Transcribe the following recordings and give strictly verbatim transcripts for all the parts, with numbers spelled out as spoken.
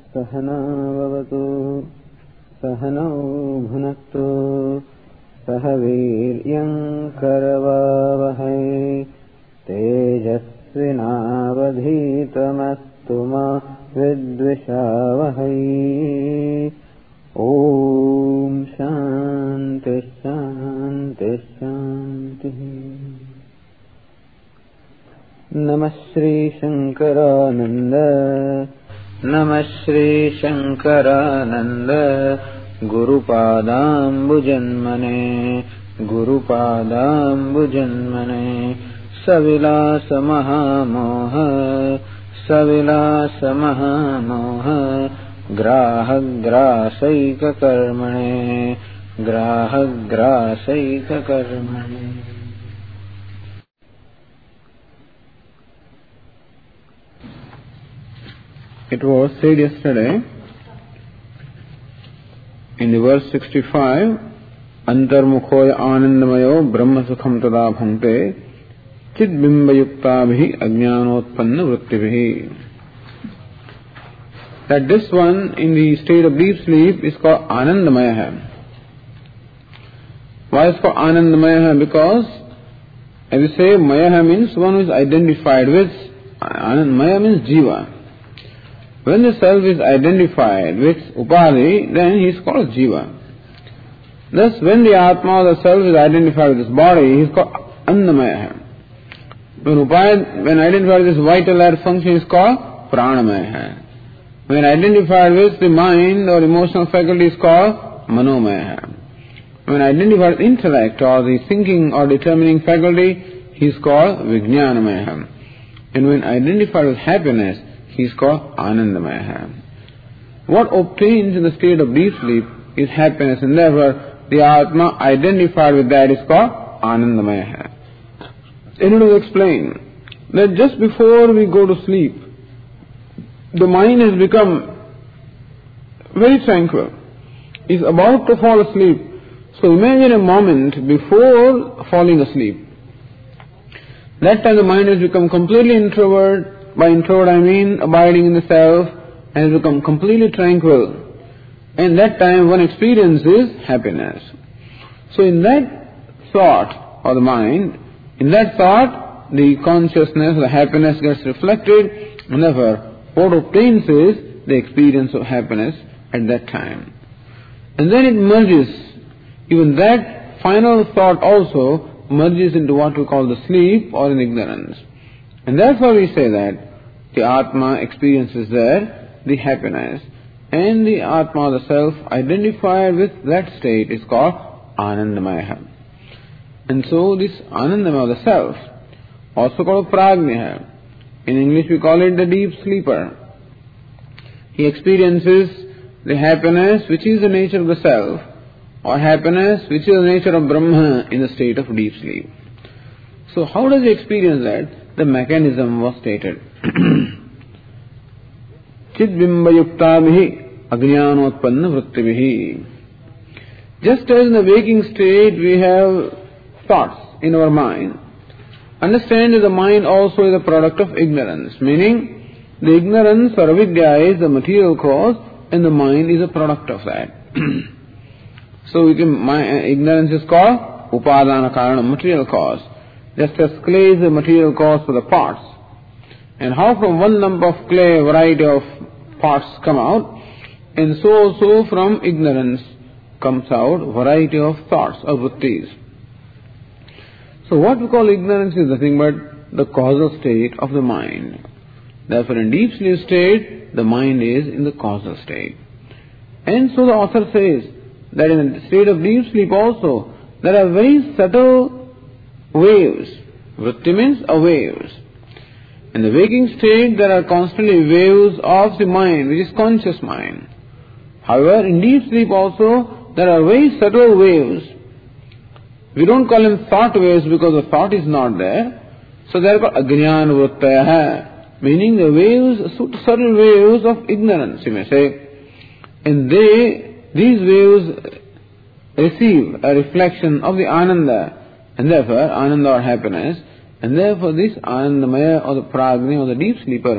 सहना भवतु सहनौ भुनक्तु सह वीर्यं करवावहै तेजस्विनावधीतमस्तु मा विद्विषावहै। ओम शांति शांति शांति। नमः श्री शंकरानंद नमः Shri Shankaranand गुरुपादाम्बुजन्मने गुरुपादाम्बुजन्मने सविलास महामोह सविलास महामोह ग्राहग्रासैककर्मणे ग्राहग्रासैककर्मणे। It was said yesterday in the verse sixty-five, Antarmukhoya Anandamayo Brahma Sukham Tada Bhante Chid Bimba Yuktabhi Ajnanotpanna Vrittibhi. That this one in the state of deep sleep is called Anandamaya. Why is it called Anandamaya? Because as we say, Maya means one who is identified with. Maya means Jiva. When the self is identified with Upadhi, then he is called Jiva. Thus, when the Atma or the self is identified with this body, he is called Annamaya. When Upadhi, when identified with this vital air function, he is called Pranamaya. When identified with the mind or emotional faculty, is called Manomaya. When identified with intellect or the thinking or determining faculty, he is called Vijnanamaya. And when identified with happiness, he is called Anandamaya. What obtains in the state of deep sleep is happiness, and therefore the Atma identified with that is called Anandamaya. And it is explained that just before we go to sleep, the mind has become very tranquil, is about to fall asleep. So imagine a moment before falling asleep. That time the mind has become completely introvert. By introvert I mean abiding in the self, and has become completely tranquil. And that time one experiences happiness. So in that thought of the mind, in that thought the consciousness, the happiness gets reflected, and therefore what obtains is the experience of happiness at that time. And then it merges, even that final thought also merges into what we call the sleep or in ignorance. And therefore we say that the Atma experiences there the happiness, and the Atma, the self, identified with that state is called Anandamaya. And so this Anandamaya, the self, also called Prajna. In English we call it the deep sleeper. He experiences the happiness which is the nature of the self, or happiness which is the nature of Brahma in the state of deep sleep. So how does he experience that? The mechanism was stated. Chid bimba yuktabhi ajnanotpanna vrittibhi. Just as in the waking state we have thoughts in our mind, understand that the mind also is a product of ignorance, meaning the ignorance or avidya is the material cause and the mind is a product of that. So we can, my, uh, ignorance is called upadana karana, material cause. Just as clay is the material cause for the parts. And how from one lump of clay a variety of parts come out, and so also from ignorance comes out variety of thoughts or vrittis. So what we call ignorance is nothing but the causal state of the mind. Therefore in deep sleep state, the mind is in the causal state. And so the author says that in the state of deep sleep also, there are very subtle waves. Vritti means a waves. In the waking state, there are constantly waves of the mind, which is conscious mind. However, in deep sleep also, there are very subtle waves. We don't call them thought waves because the thought is not there. So they are called ajnana vrittaya, meaning the waves, subtle waves of ignorance, you may say. And they, these waves receive a reflection of the ananda, and therefore ananda or happiness, and therefore this Anandamaya or the Prajna or the deep sleeper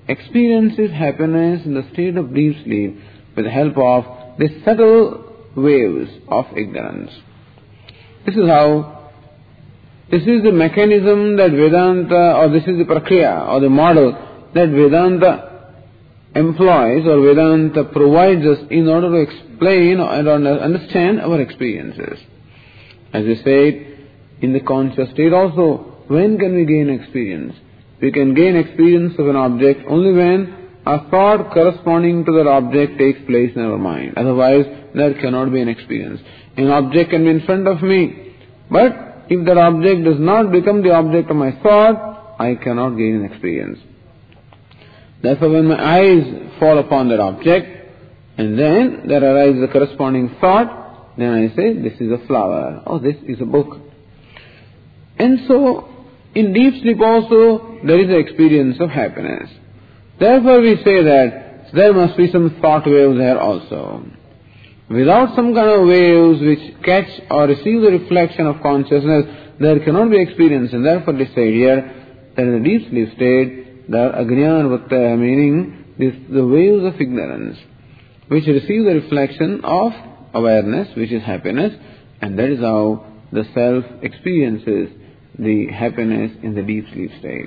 experiences happiness in the state of deep sleep with the help of the subtle waves of ignorance. This is how, this is the mechanism that Vedanta, or this is the prakriya, or the model that Vedanta employs or Vedanta provides us in order to explain and understand our experiences. As we said, in the conscious state also, when can we gain experience? We can gain experience of an object only when a thought corresponding to that object takes place in our mind. Otherwise, there cannot be an experience. An object can be in front of me, but if that object does not become the object of my thought, I cannot gain an experience. Therefore, when my eyes fall upon that object, and then there arises a corresponding thought, then I say, this is a flower, or this is a book. And so, in deep sleep also, there is an experience of happiness. Therefore, we say that there must be some thought waves there also. Without some kind of waves which catch or receive the reflection of consciousness, there cannot be experience. And therefore, they say here that in the deep sleep state, there are ajnana vattaya, meaning this, the waves of ignorance, which receive the reflection of awareness, which is happiness, and that is how the self experiences the happiness in the deep sleep state.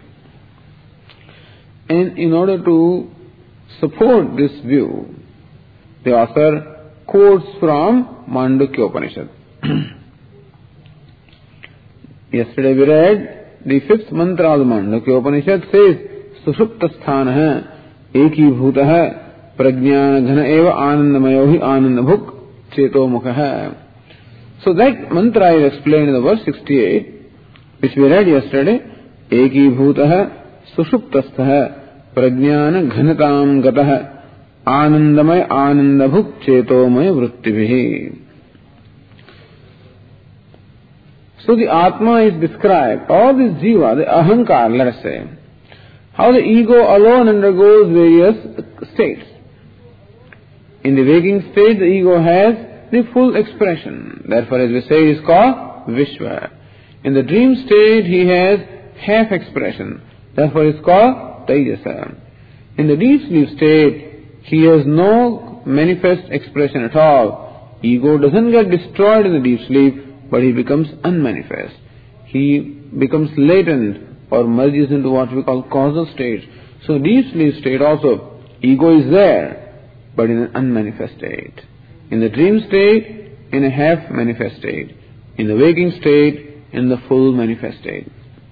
And in order to support this view, the author quotes from Mandukya Upanishad. Yesterday we read the fifth mantra of the Mandukya Upanishad says, Sushuptasthanaha ekibhutaha prajnana ghana eva anandamayohi anandabhuk cheto mukhaha. So that mantra is explained in the verse sixty-eight, which we read yesterday. Ekibhutaha sushuptasthaha prajnana ghanatam gataha anandamay anandabhuk chetomay vrittibhihi. So the Atma is described, or this Jiva, the Ahankar, let us say, how the ego alone undergoes various states. In the waking state, the ego has the full expression. Therefore, as we say, it is called Vishwa. In the dream state, he has half expression. Therefore, it is called Taijasa. In the deep sleep state, he has no manifest expression at all. Ego doesn't get destroyed in the deep sleep, but he becomes unmanifest. He becomes latent or merges into what we call causal state. So deep sleep state also, ego is there, but in an unmanifest state. In the dream state, in a half manifest state. In the waking state, in the full manifest state.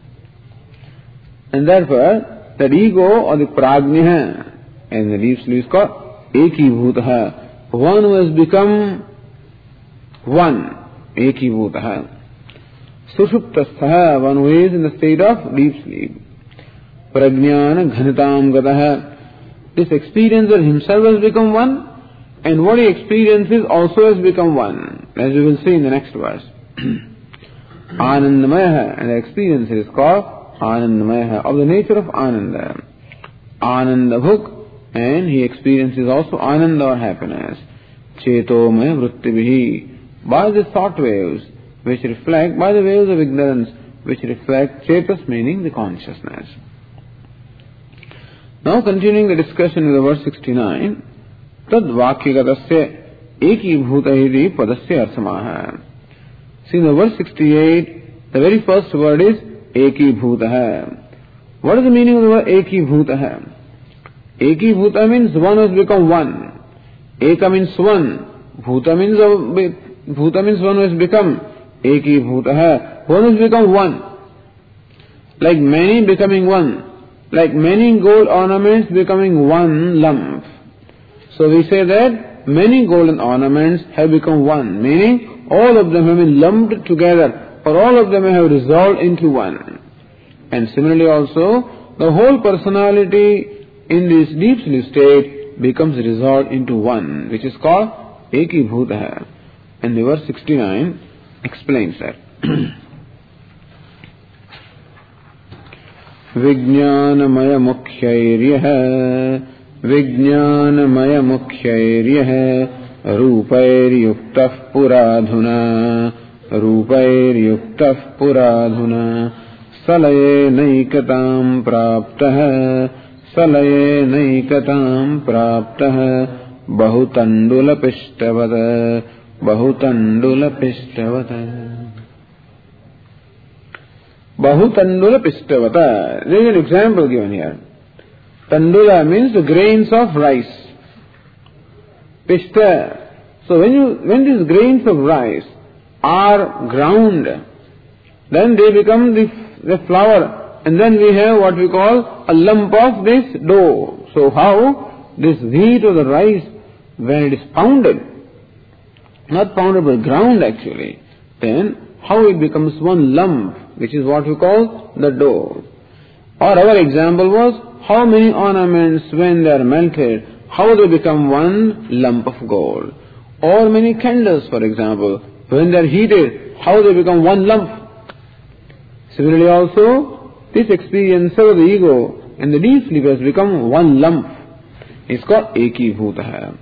And therefore, that ego or the prajna, and the deep sleep is called ekibhutaha, one who has become one, ekibhutaha. Sushuptasthaha, one who is in the state of deep sleep. Prajnana ghanatam gataha. This experiencer himself has become one, and what he experiences also has become one, as we will see in the next verse. Anandamaya, and the experience is called Anandamaya, of the nature of Ananda. Anandabhuk, and he experiences also Ananda or happiness. Chetomaya vrittibhihi, by the thought waves, which reflect, by the waves of ignorance, which reflect Chetas, meaning the consciousness. Now continuing the discussion with the verse sixty-nine, Tad vakyagadasya ekibhutahiti padasya arthamaha. See in the verse sixty-eight, the very first word is ekibhutaha. What is the meaning of the word ekibhutaha? Ekibhuta means one has become one. Eka means one. Bhuta means, bhuta means one who has become. Ekibhutaha, one has become one. Like many becoming one. Like many gold ornaments becoming one lump. So we say that many golden ornaments have become one, meaning all of them have been lumped together, or all of them have resolved into one. And similarly also, the whole personality in this deep sleep state becomes resolved into one, which is called ekibhutaha. And the verse sixty-nine explains that. Vijnanamaya mukhyairyah Vijnanamaya mukhyairyah Rupair-yuktah puradhuna Rupair-yuktah puradhuna Salaye naikatam praptah सलयेनैकतां प्राप्तः बहुतण्डुलपिष्टवत् बहुतण्डुलपिष्टवत् बहुतण्डुलपिष्टवत्. There is an example given here. Tandula means the grains of rice. Pishta. So when you when these grains of rice are ground, then they become the, the flour, and then we have what we call a lump of this dough. So how this wheat or the rice, when it is pounded, not pounded but ground actually, then how it becomes one lump, which is what we call the dough. Or our example was how many ornaments, when they are melted, how they become one lump of gold. Or many candles, for example, when they are heated, how they become one lump. Similarly also, this experience of the ego and the deep sleep has become one lump. It's called Eki Bhutaha.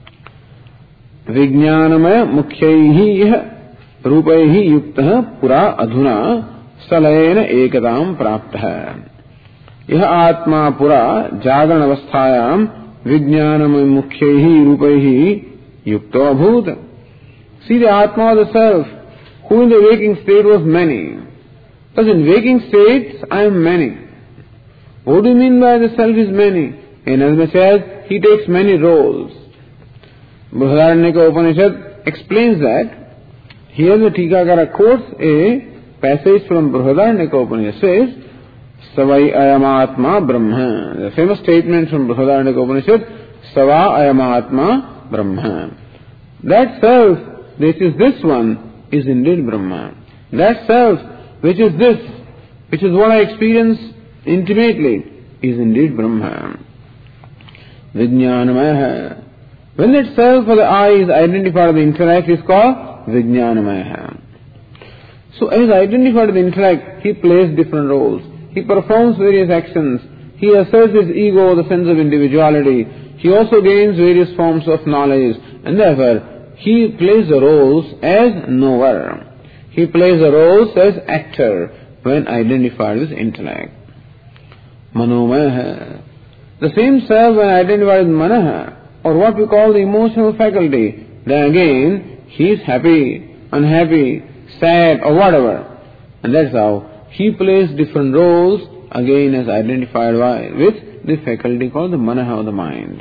Vijnanamaya Mukhyaihi Rupaihi Yuktaha Pura Adhuna Salayena Ekadam Praptaha. Yaha Atma Pura Jagaran Avasthayam Vijnanamaya Mukhyaihi Rupaihi Yukta Abhuta. See the Atma of the Self, who in the waking state was many. Because in waking states, I am many. What do you mean by the Self is many? In as much as he takes many roles. Brihadaranyaka Upanishad explains that. Here the Tikakara quotes a passage from Brihadaranyaka Upanishad. Says, Savai Ayamatma Brahma. The famous statement from Brihadaranyaka Upanishad, Sava Ayamatma Brahma. That Self, which is this one, is indeed Brahma. That Self, which is this, which is what I experience intimately, is indeed Brahma. Vijnanamaya. When that Self or the I is identified with the intellect, is called Vijnanamaya. So as identified with the intellect, he plays different roles. He performs various actions. He asserts his ego, the sense of individuality. He also gains various forms of knowledge. And therefore, he plays the roles as knower. He plays the roles as actor when identified with intellect. Manomaya. The same Self when identified with Manaha, or what we call the emotional faculty, then again he is happy, unhappy, sad or whatever. And that's how he plays different roles again as identified with the faculty called the Manaha of the mind.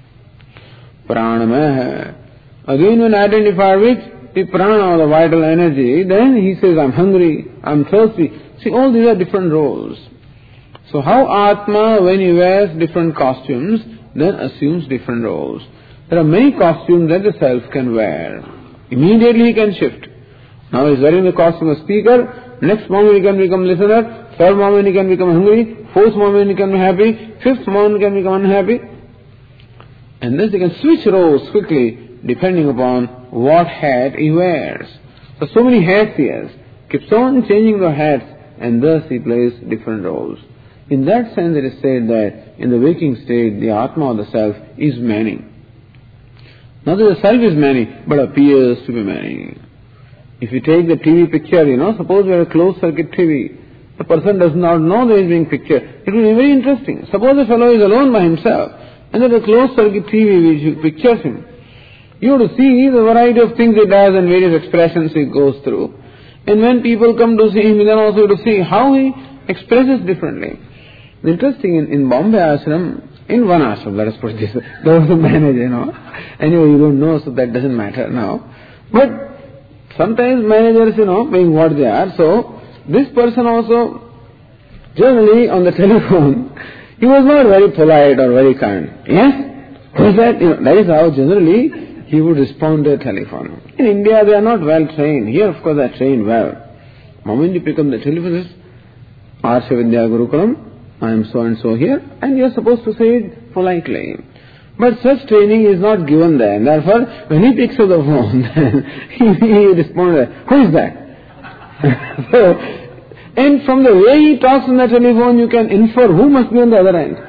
Pranamaya. Again when identified with the prana or the vital energy, then he says, I'm hungry, I'm thirsty. See, all these are different roles. So how Atma, when he wears different costumes, then assumes different roles. There are many costumes that the Self can wear. Immediately he can shift. Now he is wearing the costume of speaker, next moment he can become listener, third moment he can become hungry, fourth moment he can be happy, fifth moment he can become unhappy. And thus he can switch roles quickly depending upon what hat he wears. So, so many hats he has. Keeps on changing the hats, and thus he plays different roles. In that sense it is said that in the waking state the Atma or the Self is many. Not that the Self is many, but appears to be many. If you take the T V picture, you know, suppose we have a closed circuit T V, the person does not know that he is being pictured. It will be very interesting. Suppose the fellow is alone by himself, and there is a closed circuit T V which pictures him. You have to see the variety of things he does and various expressions he goes through. And when people come to see him, then also to see how he expresses differently. Interesting, in, in Bombay ashram, in one ashram, let us put it this way, there was a manager, you know. Anyway, you don't know, so that doesn't matter now. But sometimes managers, you know, being what they are, so this person also, generally on the telephone, he was not very polite or very kind. Yes? Who is that? You know, that is how generally he would respond to a telephone. In India, they are not well trained. Here, of course, they are trained well. The moment you pick up the telephone, Arsha Vidya Gurukulam, I am so and so here, and you are supposed to say it politely. But such training is not given there. And therefore, when he picks up the phone, he, he responds, who is that? So, and from the way he talks on the telephone, you can infer who must be on the other end.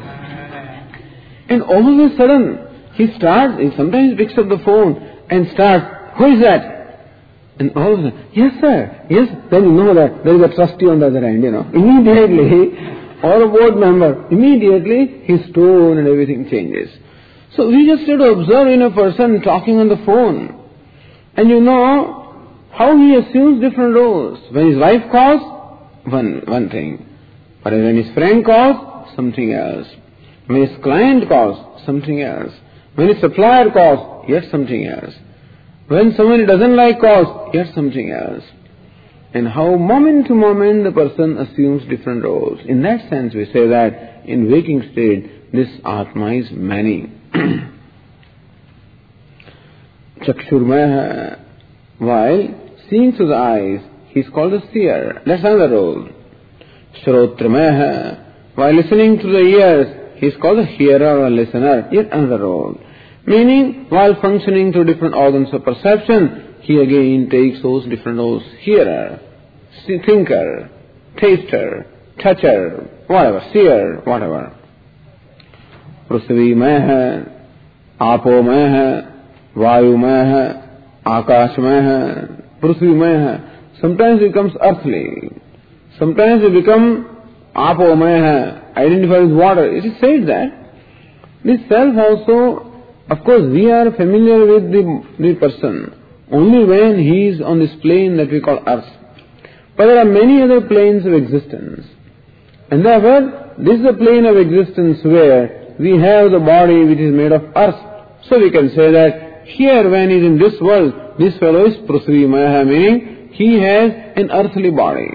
And all of a sudden, he starts, he sometimes picks up the phone and starts, who is that? And all of a sudden, yes sir, yes, then you know that there is a trustee on the other end, you know. Immediately, or a board member, immediately his tone and everything changes. So we just have to observe in a person talking on the phone, and you know how he assumes different roles. When his wife calls, one, one thing. But when his friend calls, something else. When his client calls, something else. When his supplier calls, yet something else. When someone doesn't like calls, yet something else. And how moment to moment the person assumes different roles. In that sense we say that in waking state, this Atma is many. Chakshurmaya, while seeing through the eyes, he is called a seer. That's another role. Shrotramaya, while listening through the ears, he is called a hearer or listener. Yet another role. Meaning, while functioning through different organs of perception, he again takes those different roles. Hearer, thinker, taster, toucher, whatever, seer, whatever. Prithvimaya, Apomaya, Vayumaya, Akashmaya, Prithvimaya. Sometimes it becomes earthly. Sometimes it becomes Apomaya, identified with water. It is said that this self also, of course, we are familiar with the, the person only when he is on this plane that we call earth. But there are many other planes of existence. And therefore, this is a plane of existence where we have the body which is made of earth. So we can say that here when he is in this world, this fellow is Prithvimaya, meaning he has an earthly body.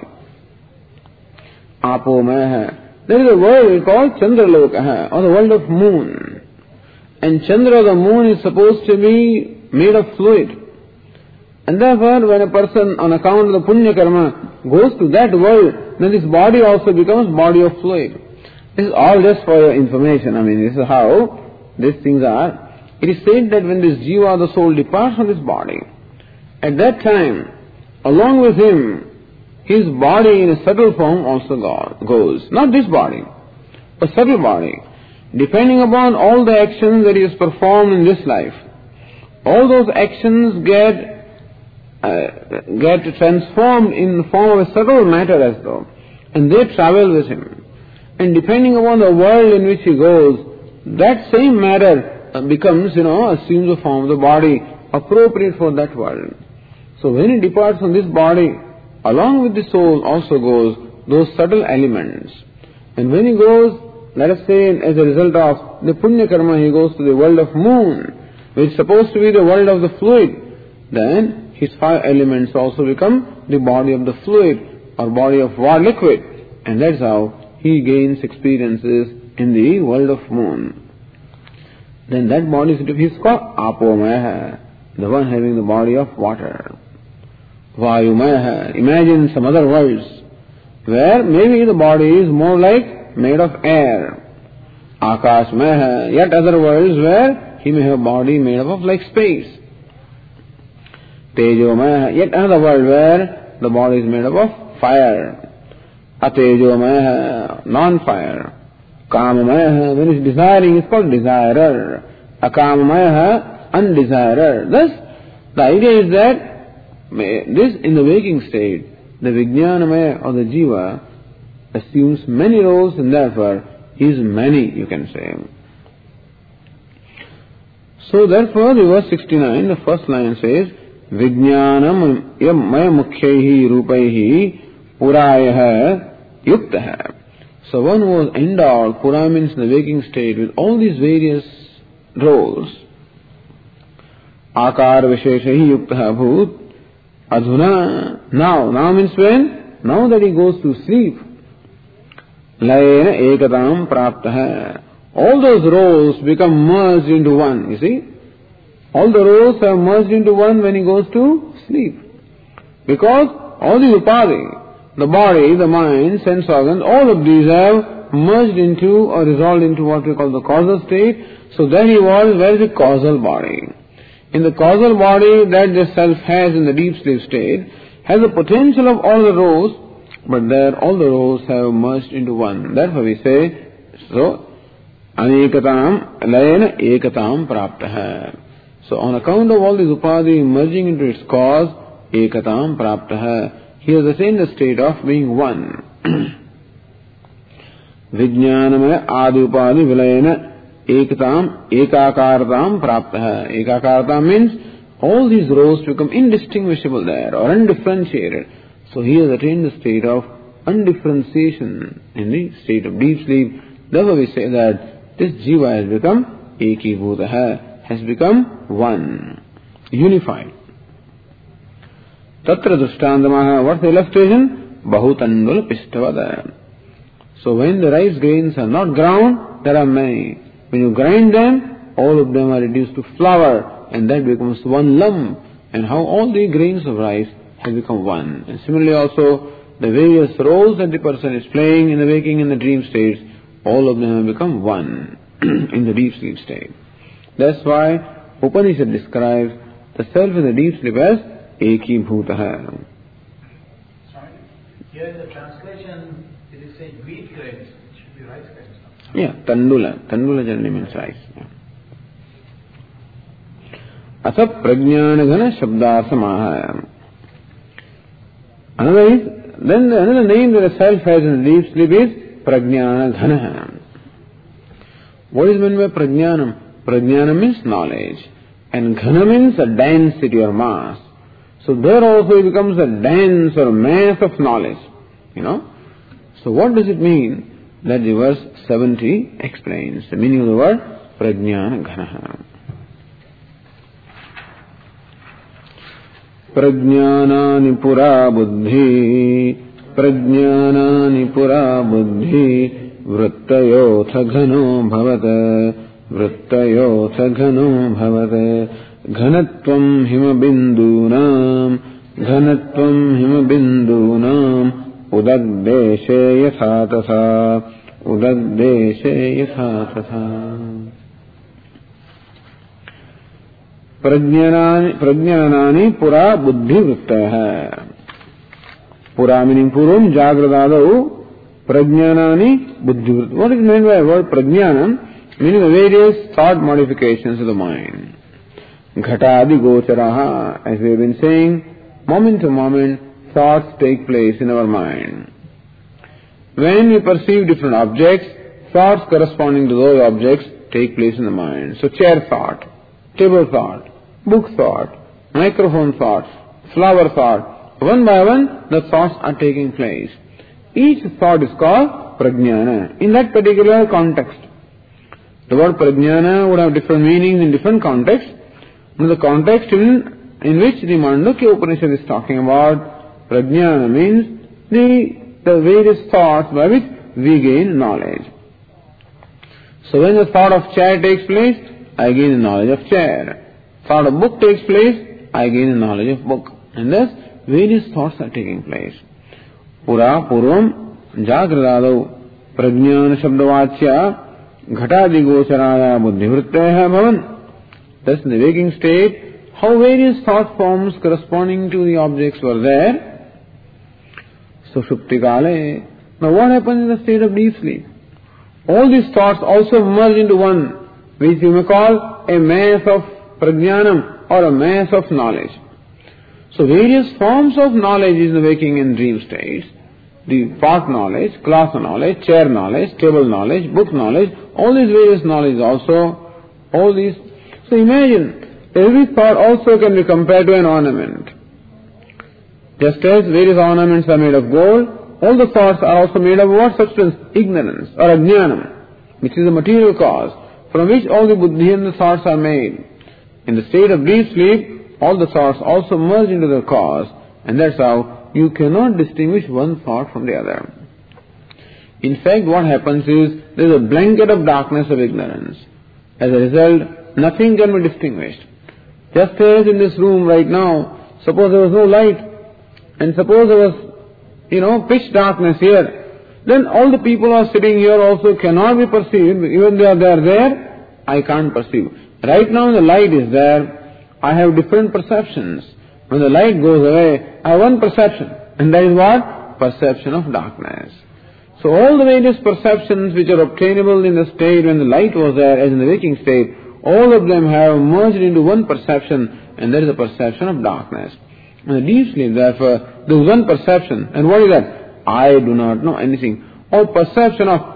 Apomaya. There is a world called Chandraloka, or the world of moon. And Chandra, the moon, is supposed to be made of fluid. And therefore, when a person, on account of the punya karma, goes to that world, then this body also becomes body of fluid. This is all just for your information. I mean, this is how these things are. It is said that when this jiva, the soul, departs from this body, at that time, along with him, his body in a subtle form also goes. Not this body, but subtle body. Depending upon all the actions that he has performed in this life, all those actions get uh, get transformed in the form of a subtle matter as though, and they travel with him. And depending upon the world in which he goes, that same matter becomes, you know, assumes the form of the body appropriate for that world. So when he departs from this body, along with the soul also goes those subtle elements. And when he goes, let us say, as a result of the punya karma, he goes to the world of moon, which is supposed to be the world of the fluid, then his five elements also become the body of the fluid or body of water liquid. And that's how he gains experiences in the world of moon. Then that body is called Apomaya, the one having the body of water. Vayumaya, imagine some other worlds where maybe the body is more like made of air. Akashmaya, yet other worlds where he may have a body made up of like space. Tejomaya, yet another world where the body is made up of fire. Atejomaya, non-fire. Kamamaya, when it's desiring, it's called desirer. Akamamaya, undesirer. Thus, the idea is that this, in the waking state, the Vijnanamaya or the Jiva assumes many roles and therefore is many, you can say. So therefore, the verse sixty-nine, the first line says, Vijnanam maya mukhyaihi rupaihi purayah yuktaha. So one who was endowed, pura means in the waking state, with all these various roles. Akar visheshahi yuktaha bhut. Adhuna, now, now means when? Now that he goes to sleep. Layena ekatam praptaha. All those roles become merged into one, you see. All the roles are merged into one when he goes to sleep. Because all the upadhi, the body, the mind, sense organs, all of these have merged into or resolved into what we call the causal state. So then he was, where is the causal body? In the causal body that the self has in the deep sleep state, has the potential of all the roles, but there all the roles have merged into one. Therefore we say, so, anekatam, layena ekatam praptaha. So on account of all these upadhi merging into its cause, ekatam praptaha, he has attained the state of being one. Vijnanamaya Adupadi Vilayana Ekatam Ekakartam Praptaha. Ekakartam means all these rows become indistinguishable there or undifferentiated. So he has attained the state of undifferentiation in the state of deep sleep. Therefore we say that this jiva has become ekibhutaha, has become one, unified. Tatra drishtantamaha, what's the illustration? Bahutandula pistavada. So when the rice grains are not ground, there are many. When you grind them, all of them are reduced to flour, and that becomes one lump. And how all the grains of rice have become one. And similarly also, the various roles that the person is playing in the waking and the dream states, all of them have become one in the deep sleep state. That's why Upanishad describes the self in the deep sleep as Eki Bhutaha. Sorry, here in the translation it is saying wheat grains, it should be rice grains. Yeah, Tandula. Tandula generally means rice. Yeah. Asa Prajnana Ghana Shabdasamaha. Another is, then the, another name that the self has in the deep sleep is Prajnana Ghana. What is meant by Prajnanam? Prajnana means knowledge. And Ghana means a density or mass. So there also it becomes a dense or mass of knowledge. You know? So what does it mean? That the verse seventy explains the meaning of the word Prajnana Ghana. Prajnanani pura buddhi, Prajnanani pura buddhi, Vrittayotha ghano bhavata, Vrittayotha ghano bhavata, Ghanatvam himabindunam, Ghanatvam himabindunam, Udadeshe yathatasa, Udadeshe yathatasa. Prajnanani, prajnanani pura buddhi vrittaya. Pura meaning purum, jagradadau, prajnanani buddhi vrittaya. What is meant by the word prajnanam? Meaning the various thought modifications of the mind. Ghatadi gocharaha, as we have been saying, moment to moment, thoughts take place in our mind. When we perceive different objects, thoughts corresponding to those objects take place in the mind. So chair thought, table thought, book thought, microphone thought, flower thought. One by one, the thoughts are taking place. Each thought is called prajnana in that particular context. The word prajnana would have different meanings in different contexts. In the context in, in which the Mandukya Upanishad is talking about, prajnana means the, the various thoughts by which we gain knowledge. So when the thought of chair takes place, I gain the knowledge of chair. Thought of book takes place, I gain the knowledge of book. And thus, various thoughts are taking place. Pura purvam jagradadau prajnana shabdavachya ghatadi gocharaya buddhivrittaya bhavan. Thus, in the waking state, how various thought forms corresponding to the objects were there. So, Shuptikale. Now, what happens in the state of deep sleep? All these thoughts also merge into one, which you may call a mass of prajnanam or a mass of knowledge. So, various forms of knowledge is in the waking and dream states. The part knowledge, class knowledge, chair knowledge, table knowledge, book knowledge, all these various knowledge also, all these. So imagine, every thought also can be compared to an ornament. Just as various ornaments are made of gold, all the thoughts are also made of what substance? Ignorance or ajnanam, which is the material cause from which all the buddhi and the thoughts are made. In the state of deep sleep, all the thoughts also merge into the cause, and that's how you cannot distinguish one thought from the other. In fact, what happens is, there is a blanket of darkness of ignorance. As a result, nothing can be distinguished. Just as in this room right now, suppose there was no light, and suppose there was, you know, pitch darkness here, then all the people who are sitting here also cannot be perceived. Even though they are there, I can't perceive. Right now the light is there, I have different perceptions. When the light goes away, I have one perception. And that is what? Perception of darkness. So all the various perceptions which are obtainable in the state when the light was there, as in the waking state, all of them have merged into one perception, and that is the perception of darkness. In the deep sleep, therefore, there is one perception. And what is that? I do not know anything. Or perception of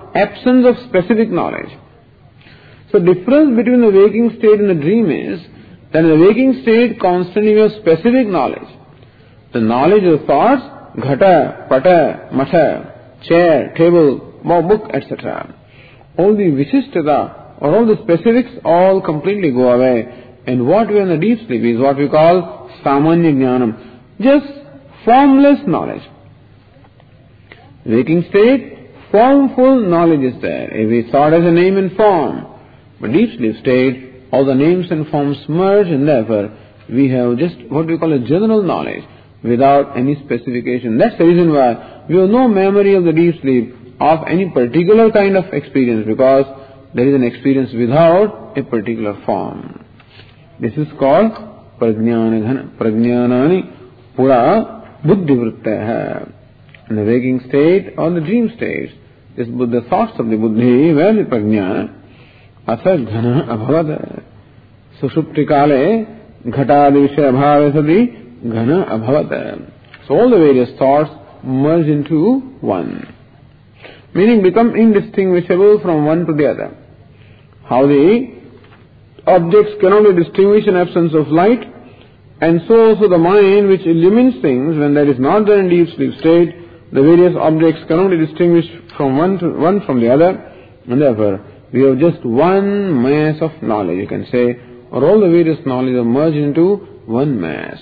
absence of specific knowledge. So difference between the waking state and the dream is that in the waking state constantly you have specific knowledge. The knowledge of thoughts, ghata, pata, matha, chair, table, book, et cetera. All the vishishtata or all the specifics all completely go away. And what we are in the deep sleep is what we call samanya jnanam, just formless knowledge. Waking state, formful knowledge is there. Every thought has a name and form. But deep sleep state, all the names and forms merge, and therefore we have just what we call a general knowledge without any specification. That's the reason why we have no memory of the deep sleep of any particular kind of experience, because there is an experience without a particular form. This is called prajnana prajnanani pura buddhi vrittah. In the waking state or the dream state, this the thoughts of the buddhi were the prajnana. Atha ghana abhavat. Sushupti kale ghatadi vishaya bhave sati ghana abhavat. So all the various thoughts merge into one, meaning become indistinguishable from one to the other. How the objects cannot be distinguished in absence of light, and so also the mind which illumines things when that is not there in deep sleep state, the various objects cannot be distinguished from one to one from the other, and therefore we have just one mass of knowledge, you can say, or all the various knowledge are merged into one mass.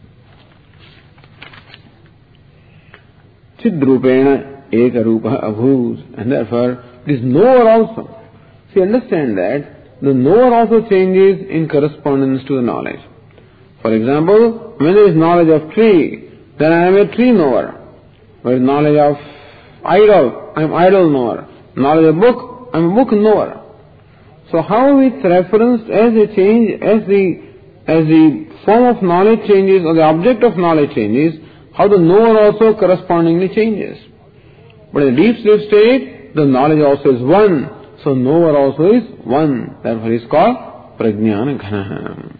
Chidrupena eka rupa abhuz, and therefore this knower also. See, understand that the knower also changes in correspondence to the knowledge. For example, when there is knowledge of tree, then I am a tree knower. When there is knowledge of idol, I am idol knower. Knowledge of book, I am a book knower. So how it's referenced as a change, as the as the form of knowledge changes or the object of knowledge changes, how the knower also correspondingly changes. But in the deep sleep state, the knowledge also is one. So knower also is one. Therefore he is called prajnana ghana.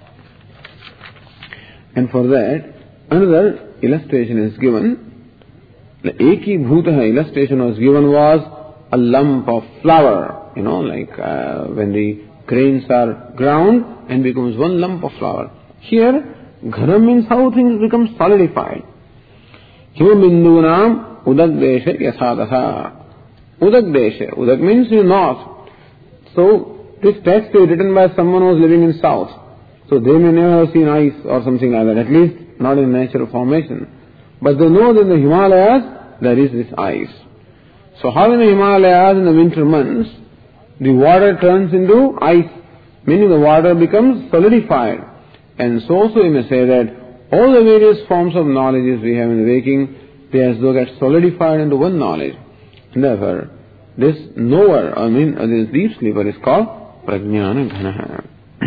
And for that, another illustration is given. The eki bhutaha illustration was given was a lump of flour. You know, like uh, when the grains are ground and becomes one lump of flour. Here, ghana means how things become solidified. Himabindunam udagdesha yasadasa. Udagdesha. Udag means in north. So, this text is written by someone who is living in south. So, they may never have seen ice or something like that. At least, not in natural formation. But they know that in the Himalayas, there is this ice. So, how in the Himalayas in the winter months, the water turns into ice, meaning the water becomes solidified. And so also you may say that all the various forms of knowledges we have in the waking, they as though get solidified into one knowledge. And therefore, this knower, I mean, uh, this deep sleeper is called prajnana ghana.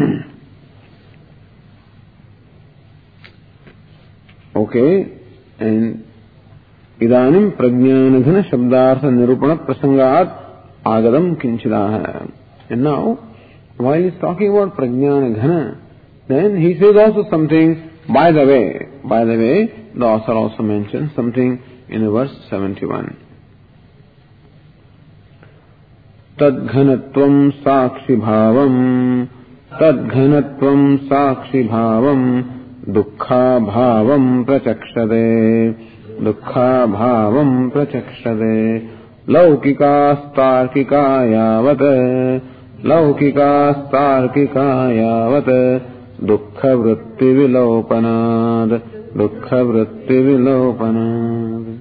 Okay, and idanim prajnana ghana shabdartha nirupana prasangat agadam kinchidaha. And now, while he is talking about prajnana ghana, then he says also something, by the way, by the way, the author also mentions something in verse seventy-one. Tadghanatvam sakshi bhavam, tadghanatvam sakshi bhavam, dukkha bhavam prachakshade, dukkha bhavam prachakshade. Laukika starkika yavat, laukika starkika yavat, dukkha vritti vilopanad, dukkha vritti vilopanad.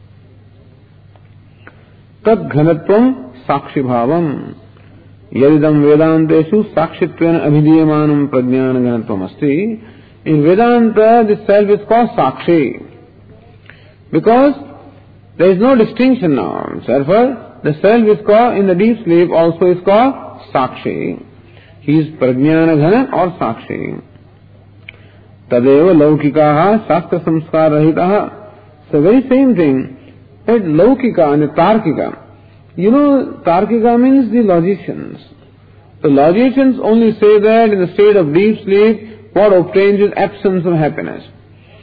Tad ghanatvam sakshi bhavam. Yadidam vedanteshu sakshitven abhidiyamanam prajnana ghanatvam asti. In Vedanta, this self is called sakshi. Because there is no distinction now. Therefore, the self is called, in the deep sleep also is called sakshi. He is prajnana ghana or sakshi. Tadeva laukikaha shastra samskar rahitaha. So very same thing, that laukika and tarkika. You know, tarkika means the logicians. The logicians only say that in the state of deep sleep, what obtains is absence of happiness.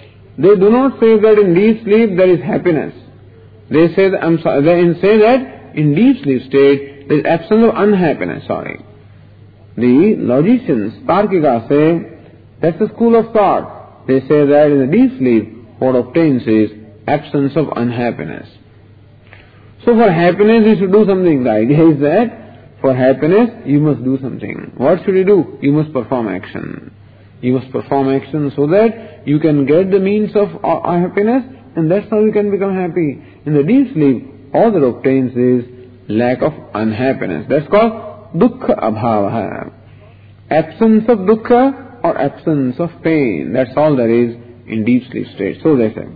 They do not say that in deep sleep there is happiness. They say that, I'm sorry, they say that in deep sleep state there is absence of unhappiness. Sorry. The logicians, Tarkika, say that's the school of thought. They say that in the deep sleep what obtains is absence of unhappiness. So for happiness you should do something. The idea is that for happiness you must do something. What should you do? You must perform action. You must perform action so that you can get the means of uh, happiness, and that's how you can become happy. In the deep sleep, all that obtains is lack of unhappiness. That's called dukkha abhava. Absence of dukkha or absence of pain. That's all there is in deep sleep state. So they say.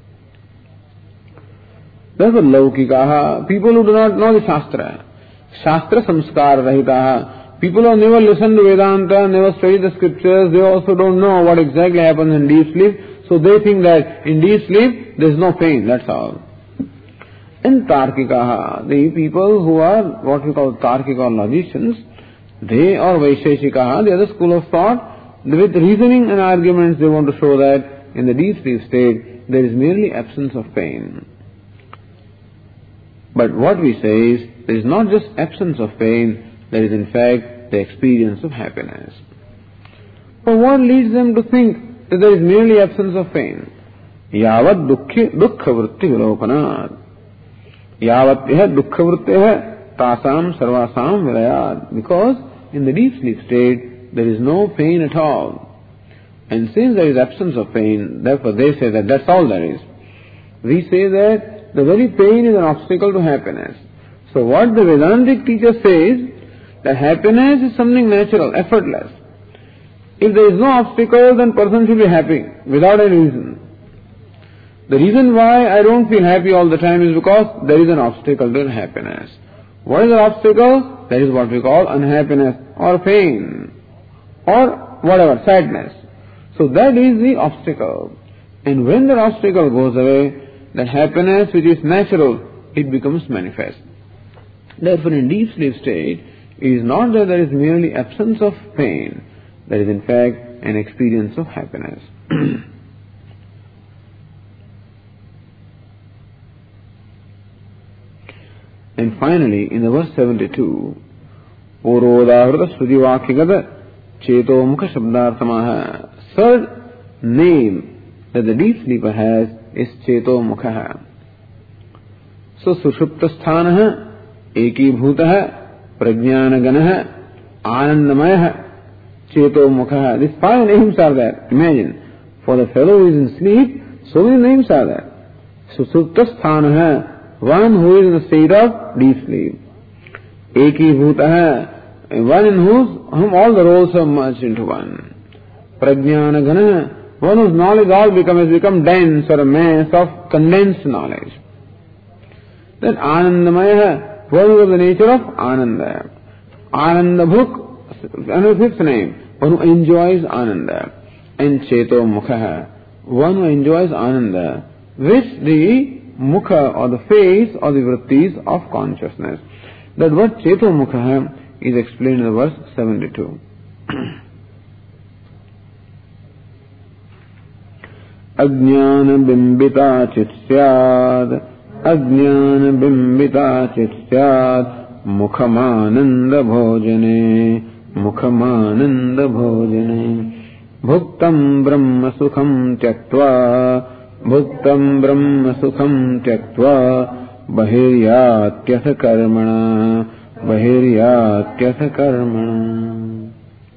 That's what laukikaha. People who do not know the Shastra. Shastra samskar rahitaha. People who have never listened to Vedanta, never studied the scriptures, they also don't know what exactly happens in deep sleep. So they think that in deep sleep there is no pain, that's all. In Tarkikaha, the people who are what we call Tarkika or logicians, they are Vaisheshikaha, the other school of thought, with reasoning and arguments they want to show that in the deep sleep state there is merely absence of pain. But what we say is, there is not just absence of pain, there is in fact the experience of happiness. But what leads them to think that there is merely absence of pain? Yavat dukkha vritti vilopanat. Yavat yaha dukkha vritteha tasam sarvasam vilayat. Because in the deep sleep state there is no pain at all. And since there is absence of pain, therefore they say that that's all there is. We say that the very pain is an obstacle to happiness. So what the Vedantic teacher says, that happiness is something natural, effortless. If there is no obstacle, then person should be happy without any reason. The reason why I don't feel happy all the time is because there is an obstacle to happiness. What is the obstacle? That is what we call unhappiness or pain or whatever, sadness. So that is the obstacle. And when that obstacle goes away, that happiness which is natural, it becomes manifest. Therefore in deep sleep state, it is not that there is merely absence of pain, there is in fact an experience of happiness. And finally, in the verse seventy-two, Urodahruta Sudivakigada Cheto Mukha Shabdartamaha. Third name that the deep sleeper has is Cheto Mukha. So Sushuptasthanaha Ekibhutaha Prajnanaganah, Anandamaya, Cheto Mukha. These five names are there. Imagine, for the fellow who is in sleep, so many names are there. Susuptasthanaha, one who is in the state of deep sleep. Ekibhutaha, one in whose, whom all the roles are merged into one. Prajnanaganah, one whose knowledge all become, has become dense or a mass of condensed knowledge. Then Anandamaya, one who is the nature of Ananda. Ananda Bhuk, another fifth name, one who enjoys Ananda. And Cheto Mukha, one who enjoys Ananda with the Mukha or the face or the vrittis of consciousness. That word Cheto Mukha is explained in the verse seventy-two. Ajnana bimbita chitsyad Ajnana bimbita chitsyad Mukhamananda bhojane Mukhamananda bhojane Bhuktam brahma sukham tyaktva Bhuktam brahma sukham tyaktva Bahiryatyatha karmana Bahiryatyatha karmana.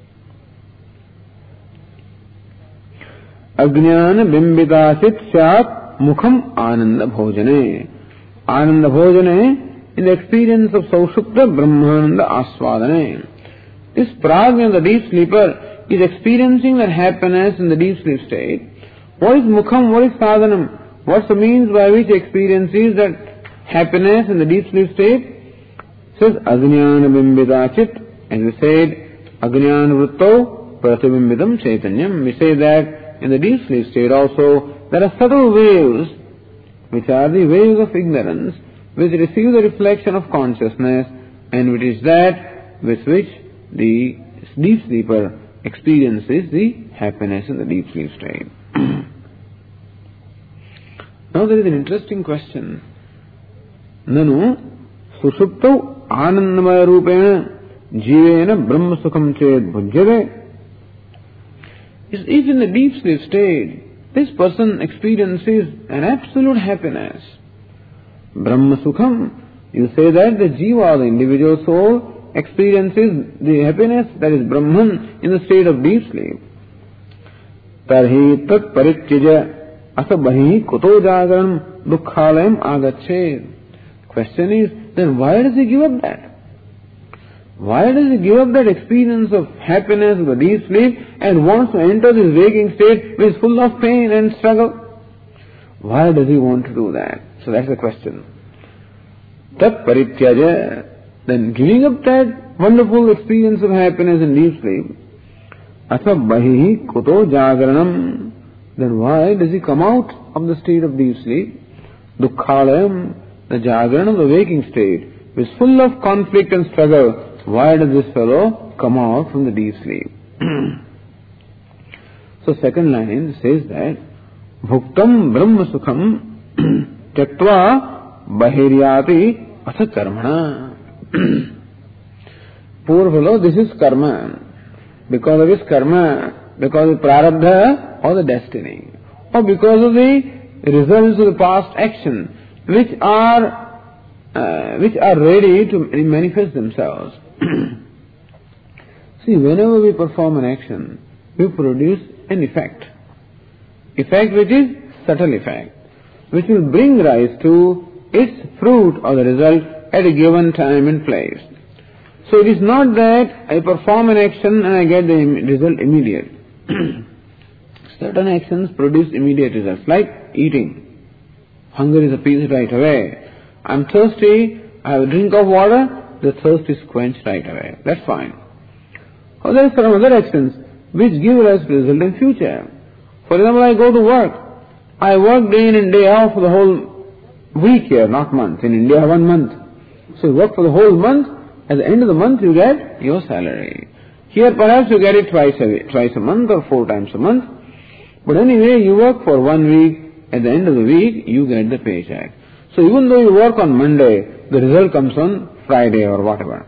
Ajnana bimbita chitsyad Mukham Ananda Bhojane. Ananda Bhojane in the experience of Saushupta Brahmananda Aswadane. This prajna, the deep sleeper, is experiencing that happiness in the deep sleep state. What is Mukham? What is Sadhanam? What's the means by which he experiences that happiness in the deep sleep state? It says Ajnana Bimbita Chit. As we said, Ajnana Vritto Pratibimbitam Chaitanyam. We say that in the deep sleep state also, there are subtle waves, which are the waves of ignorance, which receive the reflection of consciousness, and it is that with which the deep sleeper experiences the happiness in the deep sleep state. Now there is an interesting question. Nanu Susuptau Anandamaya Rupena Jivena Brahma Sukham Ched Bhujyave. If in the deep sleep state, this person experiences an absolute happiness. Brahma Sukham, you say that the Jiva, the individual soul, experiences the happiness that is Brahman in the state of deep sleep. Tarhi tat parityaja asabahi kuto jagaram dukkhalayam agached. Question is, then why does he give up that? Why does he give up that experience of happiness of the deep sleep and wants to enter this waking state which is full of pain and struggle? Why does he want to do that? So that's the question. Tat parityaja, then giving up that wonderful experience of happiness in deep sleep, asa bahihi kuto jagaranam, then why does he come out of the state of deep sleep? Dukkhalayam, the jagaran of the waking state, is full of conflict and struggle. Why does this fellow come out from the deep sleep? So second line says that Bhuktam Brahma Sukham Tyaktva Bahiryati Asa Karmana. Poor fellow, this is karma. Because of his karma, because of prarabdha or the destiny, or because of the results of the past action, which are uh, which are ready to manifest themselves. See, whenever we perform an action, we produce an effect. Effect which is subtle effect, which will bring rise to its fruit or the result at a given time and place. So it is not that I perform an action and I get the result immediate. Certain actions produce immediate results, like eating. Hunger is appeased right away. I'm thirsty, I have a drink of water, the thirst is quenched right away. That's fine. Or there are some other actions which give us result in future. For example, I go to work. I work day in and day out for the whole week here, not month. In India, one month. So you work for the whole month. At the end of the month, you get your salary. Here, perhaps you get it twice a week, twice a month or four times a month. But anyway, you work for one week. At the end of the week, you get the paycheck. So even though you work on Monday, the result comes on Friday or whatever.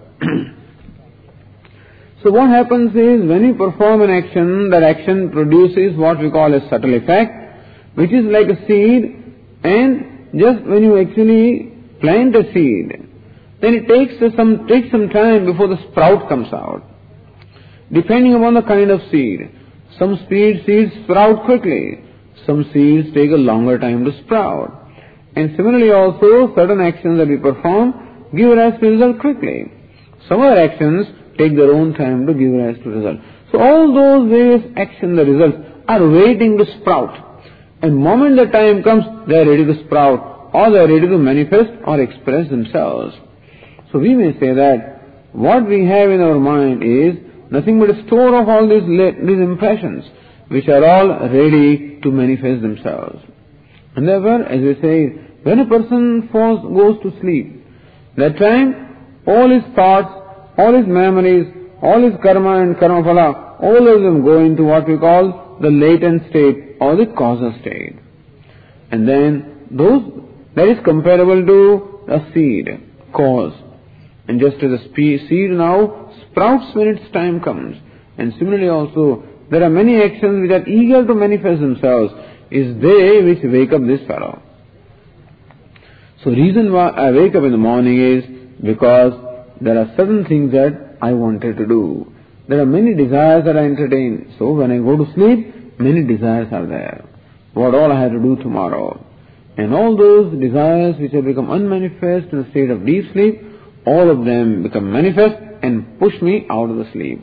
So what happens is, when you perform an action, that action produces what we call a subtle effect, which is like a seed, and just when you actually plant a seed, then it takes some takes some time before the sprout comes out. Depending upon the kind of seed. Some seed, seeds sprout quickly. Some seeds take a longer time to sprout. And similarly also, certain actions that we perform give rise to result quickly. Some other actions take their own time to give rise to result. So all those various actions, the results, are waiting to sprout. And the moment the time comes, they are ready to sprout, or they are ready to manifest or express themselves. So we may say that what we have in our mind is nothing but a store of all these, these impressions, which are all ready to manifest themselves. And therefore, as we say, when a person falls, goes to sleep, that time all his thoughts, all his memories, all his karma and karma phala, all of them go into what we call the latent state or the causal state. And then those, that is comparable to a seed, cause. And just as a seed now sprouts when its time comes. And similarly also, there are many actions which are eager to manifest themselves. Is they which wake up this fellow. So reason why I wake up in the morning is because there are certain things that I wanted to do. There are many desires that I entertain. So when I go to sleep, many desires are there. What all I have to do tomorrow. And all those desires which have become unmanifest in the state of deep sleep, all of them become manifest and push me out of the sleep.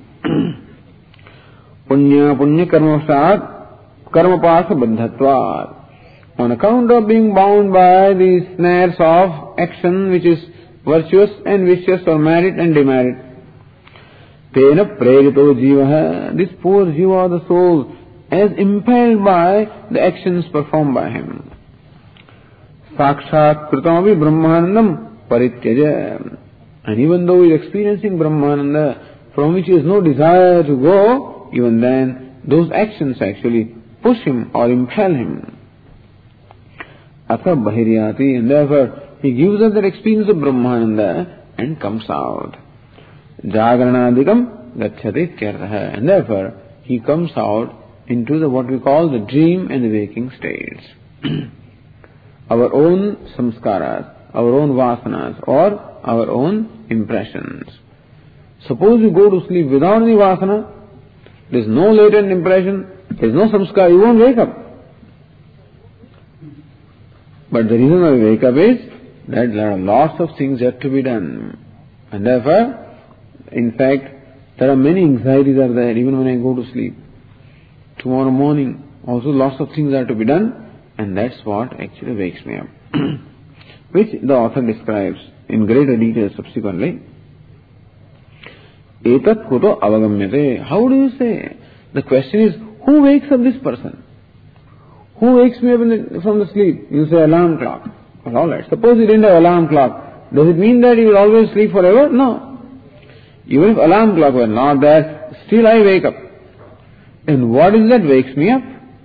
Punya punya karma karma pasa bandhatvat. On account of being bound by the snares of action which is virtuous and vicious or merit and demerit. Tena prerito jiva, this poor jiva, the soul, is impelled by the actions performed by him. Sakshat kritamavi brahmanandam parityaja. And even though he is experiencing Brahmananda, from which he has no desire to go, even then, those actions actually push him or impel him. Atha bahiryati, and therefore, he gives us that experience of Brahmananda and comes out. Jagaranadikam gacchati tyartha. And therefore, he comes out into the what we call the dream and the waking states. Our own samskaras, our own vasanas, or our own impressions. Suppose you go to sleep without any vasana, there is no latent impression, there is no samskara, you won't wake up. But the reason why we wake up is that there are lots of things yet to be done. And therefore, in fact, there are many anxieties are there even when I go to sleep. Tomorrow morning, also lots of things are to be done, and that's what actually wakes me up. Which the author describes in greater detail subsequently. Etat kuto avagamyate. How do you say? The question is, who wakes up this person? Who wakes me up in the, from the sleep? You say alarm clock. Well, alright. Suppose you didn't have alarm clock. Does it mean that you will always sleep forever? No. Even if alarm clock were not there, still I wake up. And what is that wakes me up?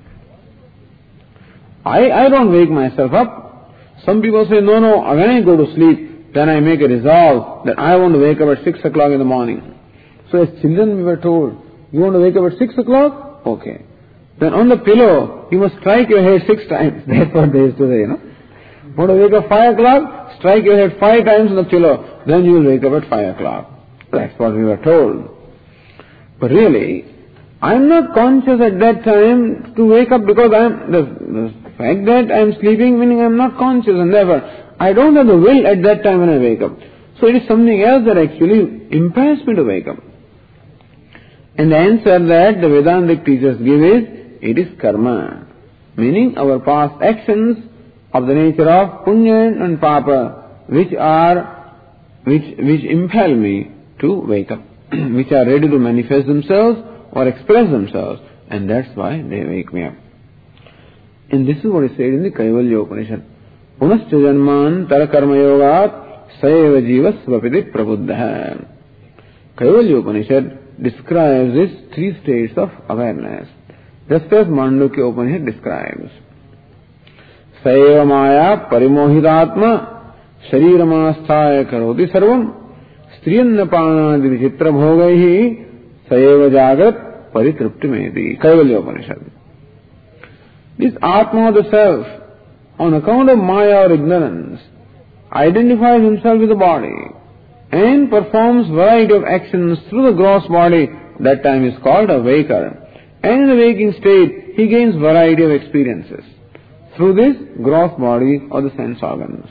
I, I don't wake myself up. Some people say, no, no, when I go to sleep, then I make a resolve that I want to wake up at six o'clock in the morning. So as children we were told, you want to wake up at six o'clock? Okay. Then on the pillow, you must strike your head six times. That's what they used to say, you know. Want to wake up five o'clock? Strike your head five times on the pillow. Then you will wake up at five o'clock. That's what we were told. But really, I'm not conscious at that time to wake up because I'm, the, the fact that I'm sleeping meaning I'm not conscious, and therefore I don't have the will at that time when I wake up. So it is something else that actually impels me to wake up. And the answer that the Vedantic teachers give is, it is karma, meaning our past actions of the nature of punya and papa, which are, which, which impel me to wake up, which are ready to manifest themselves or express themselves, and that's why they wake me up. And this is what is said in the Kaivalya Upanishad. Punascha janman tarakarma yogat sayeva jiva svapiti prabuddha. Kaivalya Upanishad describes these three states of awareness, just as Mandukya Upanishad describes. Sayeva maya parimohitatma shariramastaya karoti sarvam striyannapanadi vichitra bhogaihi sayeva jagrat paritruptimeti. Kaivalya Upanishad. This Atma, the self, on account of maya or ignorance, identifies himself with the body and performs variety of actions through the gross body. That time is called a waker. And in the waking state, he gains variety of experiences through this gross body or the sense organs.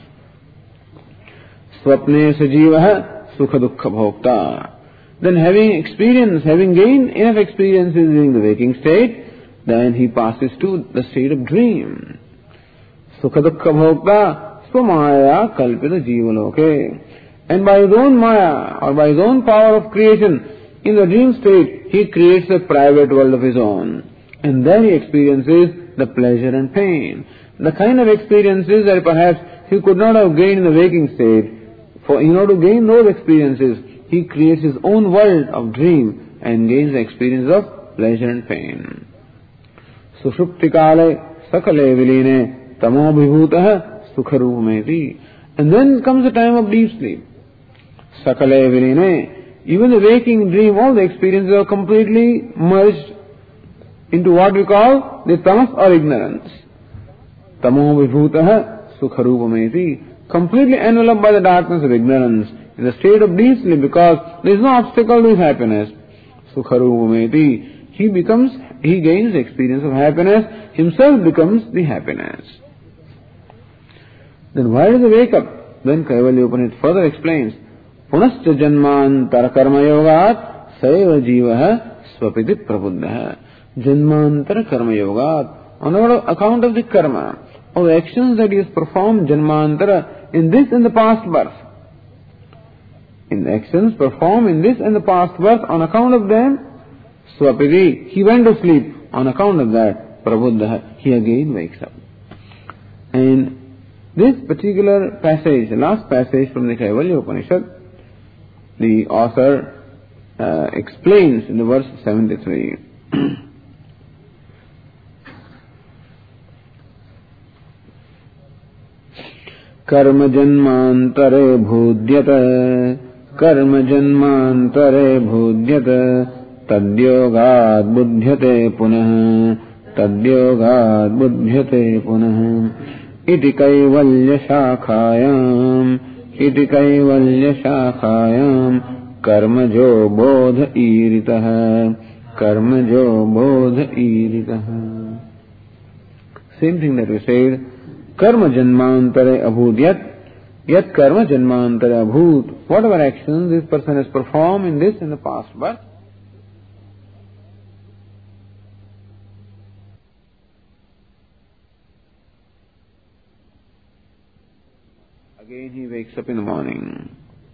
Swapne sajivaha sukha dukkha bhokta. Then having experience, having gained enough experiences during the waking state, then he passes to the state of dream. Sukha dukkha bhokta swamaya kalpita jivaloke. And by his own maya or by his own power of creation, in the dream state, he creates a private world of his own. And then he experiences the pleasure and pain. The kind of experiences that perhaps he could not have gained in the waking state. For in order to gain those experiences, he creates his own world of dream and gains the experience of pleasure and pain. Sushuptikale sakale viline tamo vibhutah sukharupameti. And then comes the time of deep sleep. Sakale viline. Even the waking dream, all the experiences are completely merged into what we call the tamas or ignorance. Tamo vibhutah sukharupameti. Completely enveloped by the darkness of ignorance, in the state of deep sleep, because there is no obstacle to his happiness. Sukharupameti. He becomes, he gains the experience of happiness, himself becomes the happiness. Then why does he wake up? Then Kaivalya Upanishad further explains, Punascha janman tarakarma yogat sayeva jivaha swapiti prabuddha. Janmantara karma yogat. On account of the karma, of the actions that he has performed janmantara, in this and the past birth. In the actions performed in this and the past birth, on account of them, swapiti, he went to sleep. On account of that, prabuddha, he again wakes up. And this particular passage, the last passage from the Kaivalya Upanishad, the author uh, explains in the verse seventy-three. कर्म जन्मांतरे भूद्यत कर्म जन्मांतरे भूद्यत तद्योगात् बुध्यते पुनः तद्योगात् बुध्यते पुनः इति कैवल्य शाखायाम् इति कैवल्य शाखायाम् कर्मजो बोध ईरितः कर्मजो बोध ईरितः. Same thing that we said. Karma janmantare abhut yat yat karma janmantare abhut. Whatever actions this person has performed in this in the past birth, again he wakes up in the morning.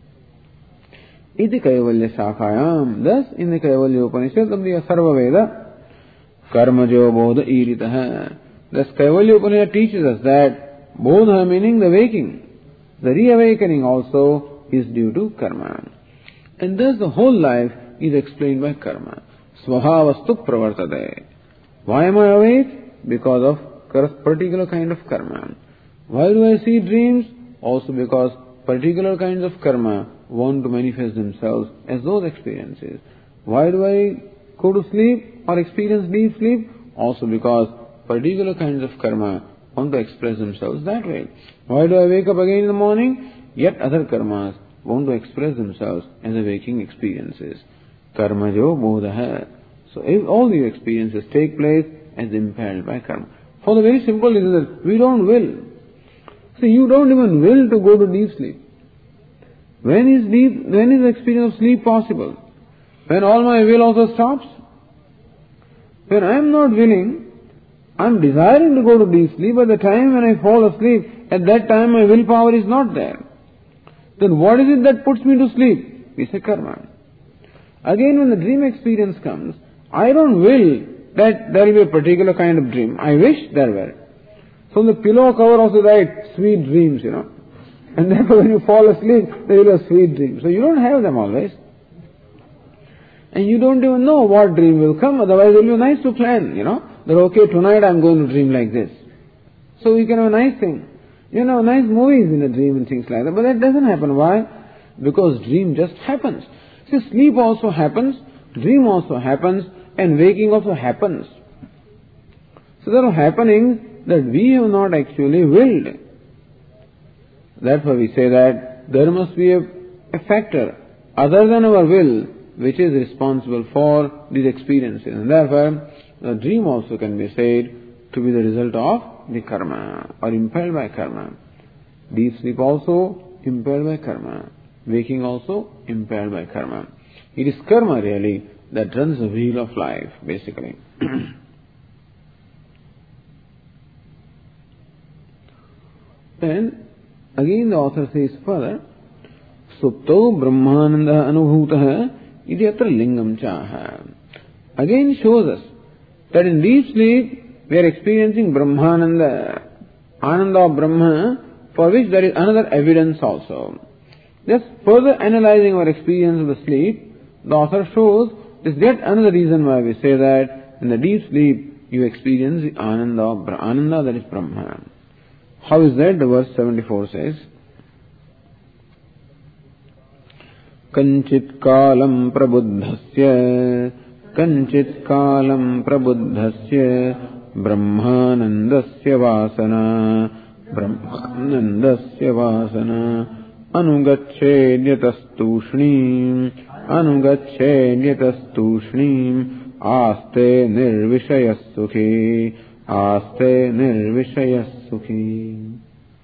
Iti Kaivalya Shakhayam. Thus, in the Kaivalya Upanishad of the Sarva Veda, Karmajo Bodha Iritaha. Thus, Kaivalya Upanishad teaches us that Bodha meaning the waking, the reawakening also is due to karma. And thus the whole life is explained by karma. Svahavastu pravartade. Why am I awake? Because of particular kind of karma. Why do I see dreams? Also because particular kinds of karma want to manifest themselves as those experiences. Why do I go to sleep or experience deep sleep? Also because particular kinds of karma want to express themselves that way. Why do I wake up again in the morning? Yet other karmas want to express themselves as a waking experiences. Karmajo bodha. So if all these experiences take place as impelled by karma. For the very simple reason that we don't will. See, you don't even will to go to deep sleep. When is deep, when is the experience of sleep possible? When all my will also stops? When I am not willing, I am desiring to go to deep sleep, but the time when I fall asleep, at that time my willpower is not there. Then what is it that puts me to sleep? We say karma. Again, when the dream experience comes, I don't will that there will be a particular kind of dream. I wish there were. So the pillow cover also writes sweet dreams, you know. And therefore when you fall asleep, there will be a sweet dream. So you don't have them always. And you don't even know what dream will come, otherwise it will be nice to plan, you know. That okay, tonight I am going to dream like this. So you can have a nice thing. You know, nice movies in a dream and things like that. But that doesn't happen. Why? Because dream just happens. See, sleep also happens, dream also happens, and waking also happens. So there are happenings that we have not actually willed. Therefore we say that there must be a, a factor other than our will which is responsible for these experiences. And therefore the dream also can be said to be the result of the karma or impelled by karma. Deep sleep also impelled by karma. Waking also impelled by karma. It is karma really that runs the wheel of life basically. And again the author says further, Supto Brahmananda Anubhutaha iti atra lingam chaha. Again shows us that in deep sleep we are experiencing Brahmananda, Ananda of Brahma, for which there is another evidence also. Just further analyzing our experience of the sleep, the author shows there's yet another reason why we say that in the deep sleep you experience the Ananda of Brahma, Ananda that is Brahma. How is that? The verse seventy-four says, Kanchit kalam prabuddhasya Kanchit kalam prabuddhasya Brahmanandasya vasana Brahmanandasya vasana Anugacchedyatastushnīm Anugacchedyatastushnīm Aste nirvishayas sukhi Aste nirvishayas sukhi.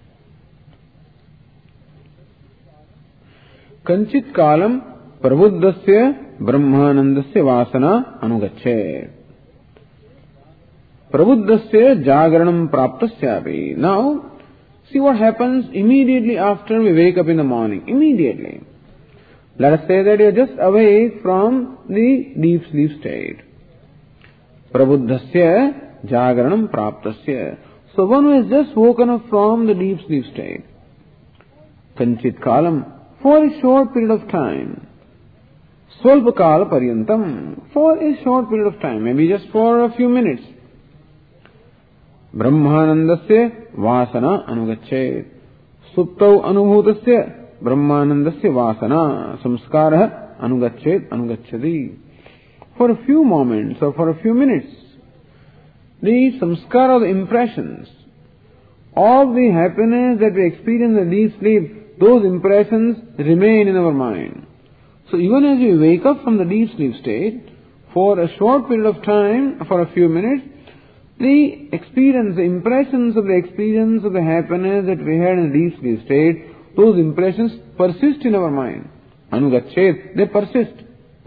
Kanchit kalam prabuddhasya brahmanandasya vasana anugacche. Prabuddhasya jagaranam praptasyapi. Now, see what happens immediately after we wake up in the morning. Immediately. Let us say that you are just awake from the deep sleep state. Prabuddhasya Jagaranam praptasya. So one who has just woken up from the deep sleep state. Kanchit kalam, for a short period of time. Swalpakala paryantam, for a short period of time, maybe just for a few minutes. Brahmanandasya vasana anugacche. suptau anubhutasya brahmanandasya vasana samskarah anugachet anugacchati. For a few moments or for a few minutes, the samskara, the impressions of the happiness that we experience in deep sleep, those impressions remain in our mind. So even as we wake up from the deep sleep state, for a short period of time, for a few minutes, the experience, the impressions of the experience of the happiness that we had in the deep sleep state, those impressions persist in our mind. Anugachet, they persist.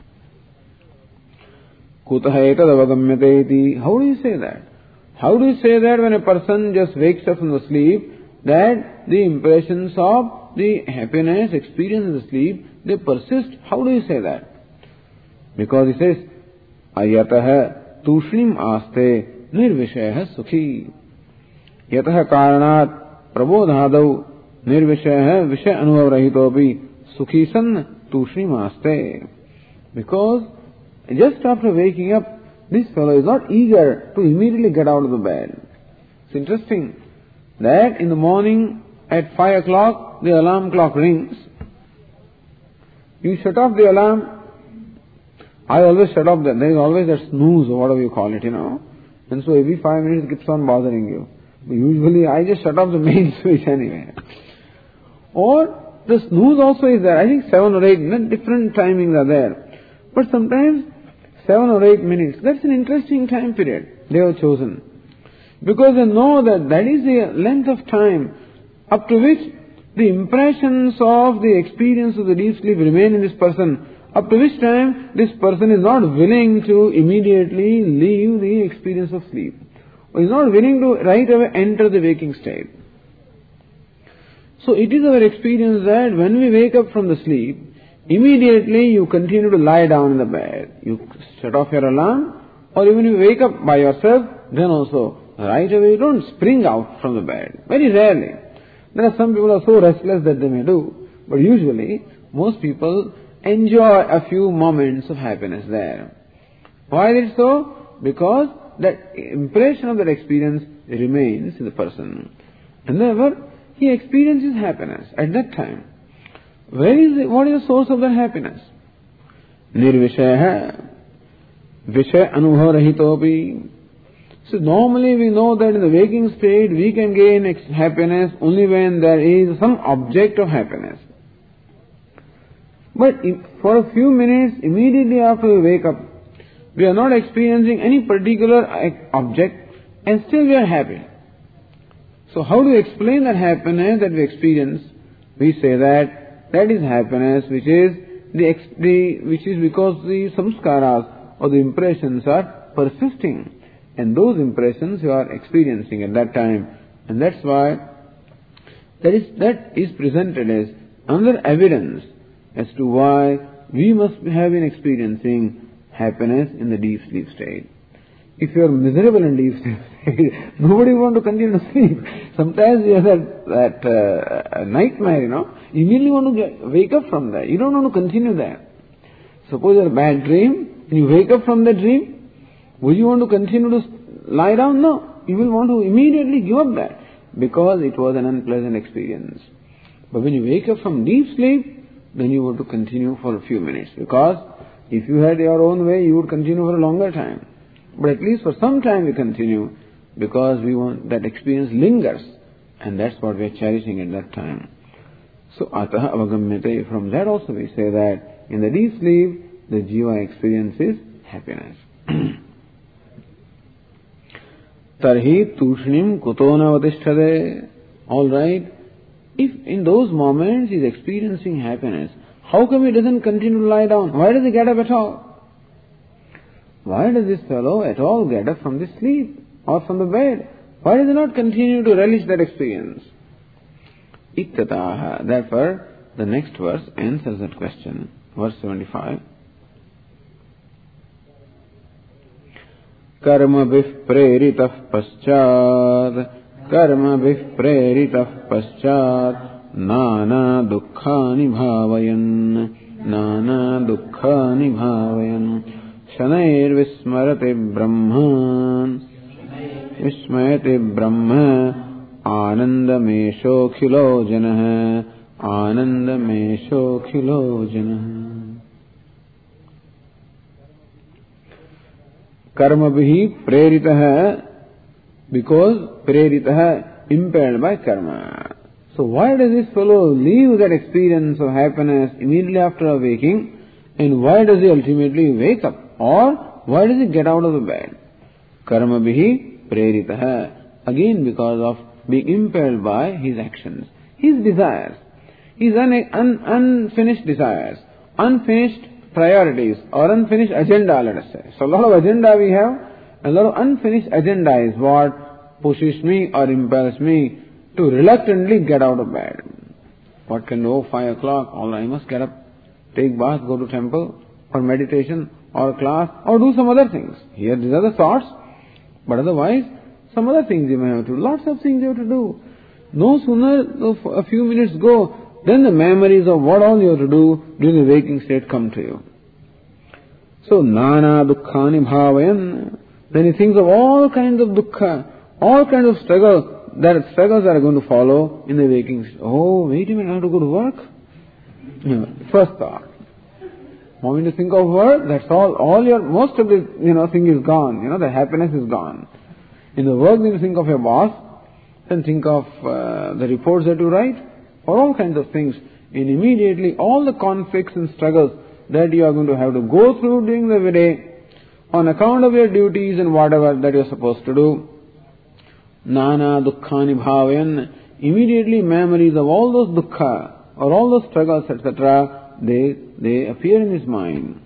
Kutah etad avagamyate iti. How do you say that? How do you say that when a person just wakes up from the sleep, that the impressions of the happiness experienced in the sleep, they persist? How do you say that? Because he says, ayatah tushnim aste nirvishayah sukhi. Yatah karanat prabodhadau nirvishayah vishay anubhav rahitopi sukhi san tushnim aste. Because just after waking up, this fellow is not eager to immediately get out of the bed. It's interesting that in the morning at five o'clock the alarm clock rings. You shut off the alarm. I always shut off that. There is always that snooze or whatever you call it, you know. And so every five minutes it keeps on bothering you. But usually I just shut off the main switch anyway. Or the snooze also is there. I think seven or eight, different timings are there. But sometimes seven or eight minutes, that's an interesting time period they have chosen. Because they know that that is the length of time up to which the impressions of the experience of the deep sleep remain in this person, up to which time this person is not willing to immediately leave the experience of sleep, or is not willing to right away enter the waking state. So it is our experience that when we wake up from the sleep, immediately you continue to lie down in the bed. You shut off your alarm, or even you wake up by yourself, then also right away you don't spring out from the bed. Very rarely. There are some people who are so restless that they may do, but usually most people enjoy a few moments of happiness there. Why is it so? Because that impression of that experience remains in the person. And therefore, he experiences happiness at that time. Where is it, what is the source of that happiness? Nirvishaya, Vishay anubhav rahitopi. So normally we know that in the waking state we can gain happiness only when there is some object of happiness. But if for a few minutes immediately after we wake up, we are not experiencing any particular object and still we are happy. So how do we explain that happiness that we experience? We say that that is happiness which is the, the which is because the samskaras or the impressions are persisting. And those impressions you are experiencing at that time. And that's why that is, that is presented as another evidence as to why we must have been experiencing happiness in the deep sleep state. If you are miserable in deep sleep state, nobody will want to continue to sleep. Sometimes you have that, that uh, nightmare, you know. You immediately want to get, wake up from that. You don't want to continue that. Suppose you have a bad dream, and you wake up from that dream, will you want to continue to lie down? No. You will want to immediately give up that because it was an unpleasant experience. But when you wake up from deep sleep, then you want to continue for a few minutes, because if you had your own way, you would continue for a longer time. But at least for some time we continue, because we want that experience lingers, and that's what we are cherishing at that time. So ataha avagamyate, from that also we say that in the deep sleep the jiva experiences happiness. Tarhi tushnim kutona vatishtade. All right. If in those moments he is experiencing happiness, how come he doesn't continue to lie down? Why does he get up at all? Why does this fellow at all get up from the sleep or from the bed? Why does he not continue to relish that experience? Ittataha. Therefore, the next verse answers that question. Verse seventy-five. Karma bif preritah paschad. Karma bif preritah paschad. Nana dukkhani bhavayan. Nana dukkhani bhavayan. Shanair vismarate brahman. Vismayate brahma. Anandamesho khilo janah. Anandamesho khilo janah. Karma bhi prerita, because prerita, impelled by karma. So why does this fellow leave that experience of happiness immediately after awaking, and why does he ultimately wake up? Or why does he get out of the bed? Karma bhi prerita, again because of being impelled by his actions, his desires, his un- un- unfinished desires, unfinished priorities or unfinished agenda, let us say. So a lot of agenda we have, a lot of unfinished agenda is what pushes me or impels me to reluctantly get out of bed. What can do? Oh, five o'clock, all right, I must get up, take bath, go to temple, or meditation, or class, or do some other things. Here these are the thoughts, but otherwise, some other things you may have to do. Lots of things you have to do. No sooner a few minutes go, then the memories of what all you have to do during the waking state come to you. So, nana dukkhani bhavayan. Then he thinks of all kinds of dukkha, all kinds of struggle, that struggles are going to follow in the waking state. Oh, wait a minute, I have to go to work? Yeah, first thought. Moment you think of work, that's all, all your, most of the, you know, thing is gone, you know, the happiness is gone. In the work, then you think of your boss, then think of uh, the reports that you write, or all kinds of things, and immediately all the conflicts and struggles that you are going to have to go through during the day on account of your duties and whatever that you are supposed to do. Nana dukkhani bhavayan. Immediately memories of all those dukkha or all those struggles, et cetera, they they appear in his mind.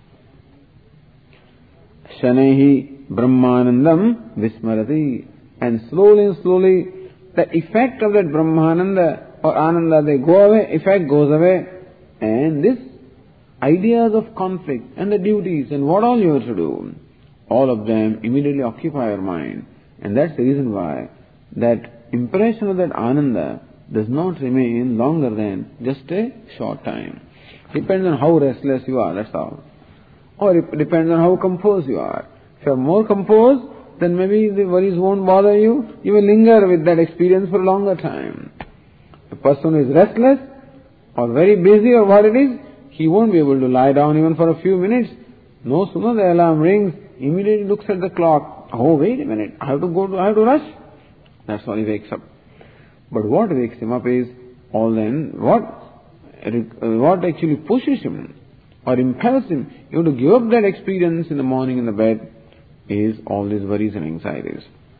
Shanehi brahmanandam vismarati. And slowly and slowly the effect of that brahmananda or ananda, they go away, effect goes away, and this ideas of conflict and the duties and what all you have to do, all of them immediately occupy your mind. And that's the reason why that impression of that ananda does not remain longer than just a short time. Depends on how restless you are, that's all. Or it depends on how composed you are. If you are more composed, then maybe the worries won't bother you. You will linger with that experience for a longer time. A person who is restless or very busy or what it is, he won't be able to lie down even for a few minutes. No sooner the alarm rings, immediately looks at the clock. Oh, wait a minute, I have to go to, I have to rush. That's why he wakes up. But what wakes him up is all then, what, what actually pushes him or impels him, you have to give up that experience in the morning in the bed, is all these worries and anxieties.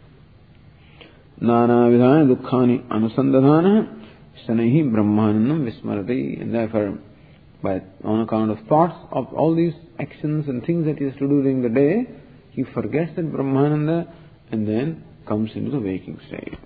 Nana vidhana dukkhani anusandadhana shanehi brahmanandam vismarati. And therefore, by, on account of thoughts of all these actions and things that he has to do during the day, he forgets that brahmananda and then comes into the waking state.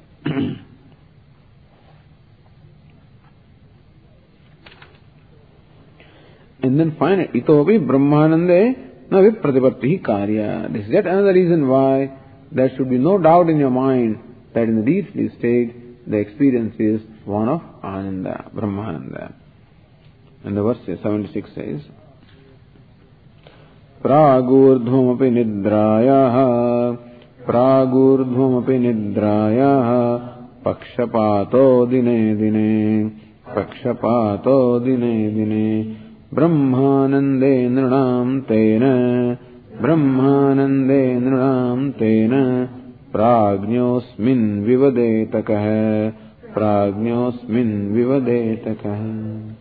And then finally, itopi brahmanande na vipratipatti karya. This is yet another reason why there should be no doubt in your mind that in the deep sleep state, the experience is one of ananda, brahmananda. And the verse seventy-six says, Pragurdhvamapi nidrayaha, Pragurdhvamapi nidrayaha, Pakshapato dine dine, Pakshapato dine dine, Brahmanande nrinam tena, Brahmanande nrinam tena, Prajñosmin vivadetakaha, Prajñosmin vivadetakaha.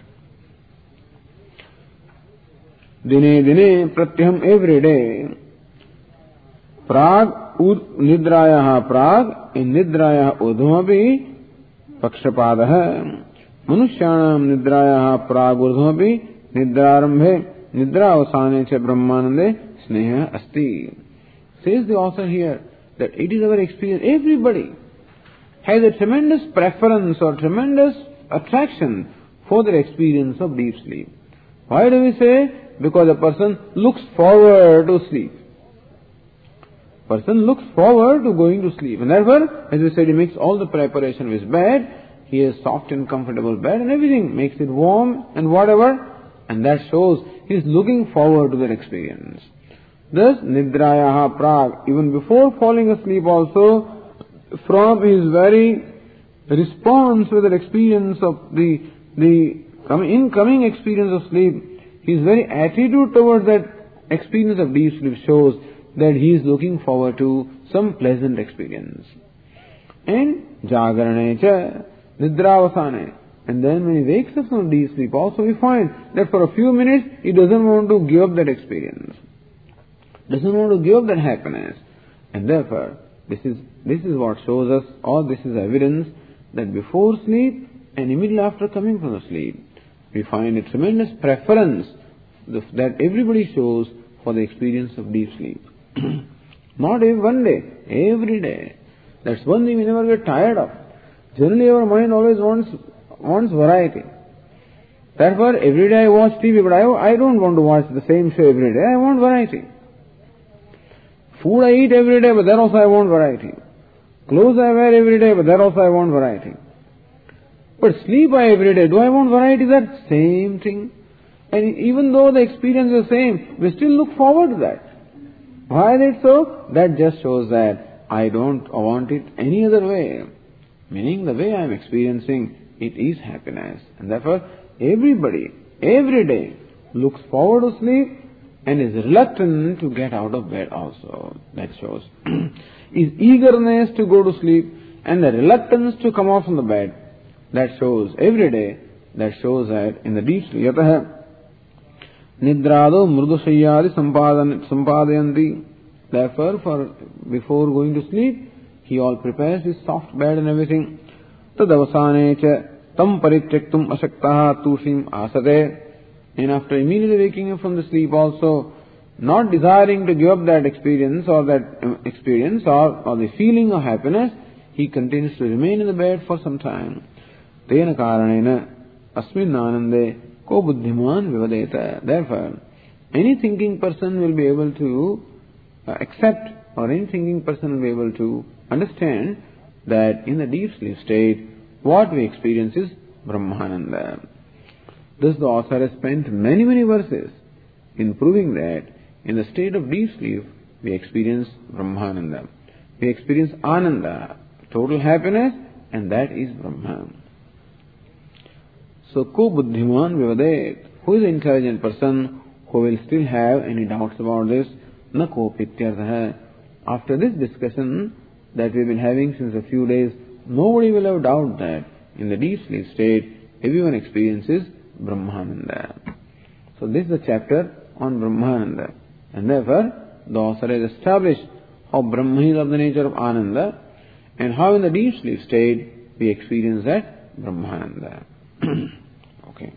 Dine dine pratyam, every day. Prag ud nidrayaha prag, in nidrayaha udhamapi pakshapadaha. Manushyanam nidrayaha prag udhamapi nidrarambhe nidraavasane cha brahmanande sneha asti. Says the author here that it is our experience, everybody has a tremendous preference or tremendous attraction for their experience of deep sleep. Why do we say? Because a person looks forward to sleep. Person looks forward to going to sleep. And therefore, as we said, he makes all the preparation of his bed. He has soft and comfortable bed and everything. Makes it warm and whatever. And that shows he is looking forward to that experience. Thus, nidrayaha prag, even before falling asleep also, from his very responds with the experience of the, the incoming experience of sleep, his very attitude towards that experience of deep sleep shows that he is looking forward to some pleasant experience. And jagarane cha nidravasane. And then when he wakes up from deep sleep, also we find that for a few minutes he doesn't want to give up that experience, doesn't want to give up that happiness. And therefore, this is this is what shows us, or this is evidence that before sleep and immediately after coming from the sleep, we find a tremendous preference that everybody shows for the experience of deep sleep. Not every one day, every day. That's one thing we never get tired of. Generally our mind always wants wants variety. Therefore, every day I watch T V, but I, I don't want to watch the same show every day. I want variety. Food I eat every day, but then also I want variety. Clothes I wear every day, but then also I want variety. But sleep I every day, do I want variety? That same thing. And even though the experience is the same, we still look forward to that. Why is it so? That just shows that I don't want it any other way. Meaning the way I am experiencing it is happiness. And therefore, everybody, every day, looks forward to sleep and is reluctant to get out of bed also. That shows his eagerness to go to sleep and the reluctance to come out from the bed. That shows every day, that shows that in the deep sleep. Yataha nidrado mrudusayyadi sampadayanti. Therefore, for before going to sleep, he all prepares his soft bed and everything. Tadavasane cha tam parityaktum ashaktaha tushim asate. And after immediately waking up from the sleep also, not desiring to give up that experience or that experience or, or the feeling of happiness, he continues to remain in the bed for some time. Tena karanena asmin anande ko buddhiman vivadeta. Therefore, any thinking person will be able to uh, accept, or any thinking person will be able to understand that in the deep sleep state, what we experience is Brahmananda. Thus the author has spent many, many verses in proving that in the state of deep sleep, we experience Brahmananda. We experience Ananda, total happiness, and that is Brahman. So, ko buddhiman vivadet, who is an intelligent person who will still have any doubts about this? Na ko pityartha. After this discussion that we've been having since a few days, nobody will have doubt that in the deep sleep state, everyone experiences Brahmananda. So this is the chapter on Brahmananda. And therefore, the author has established how Brahma is of the nature of Ananda and how in the deep sleep state we experience that Brahmananda. Okay.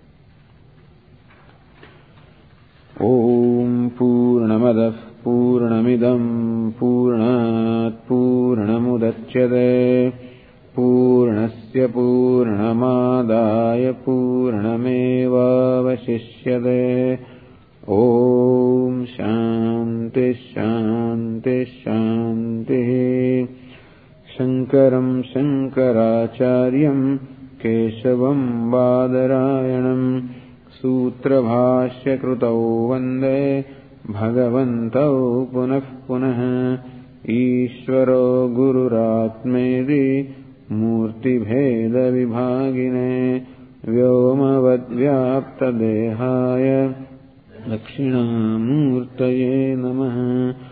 Om Purnamadah Purnamidam Purnat Purnamudachyate Purnasya Purnamadaya Purnameva Vashishyate. Om Shanti Shanti Shanti. Shankaram Shankaracharyam Keshavam Badarayanam Sutra Bhashya Krutau Vande Bhagavantau Punah Punah. Ishvaro Gururatmedi Murti Bheda Vibhagine Vyomavad Vyapta Dehaya Lakshina Murtaye Namaha.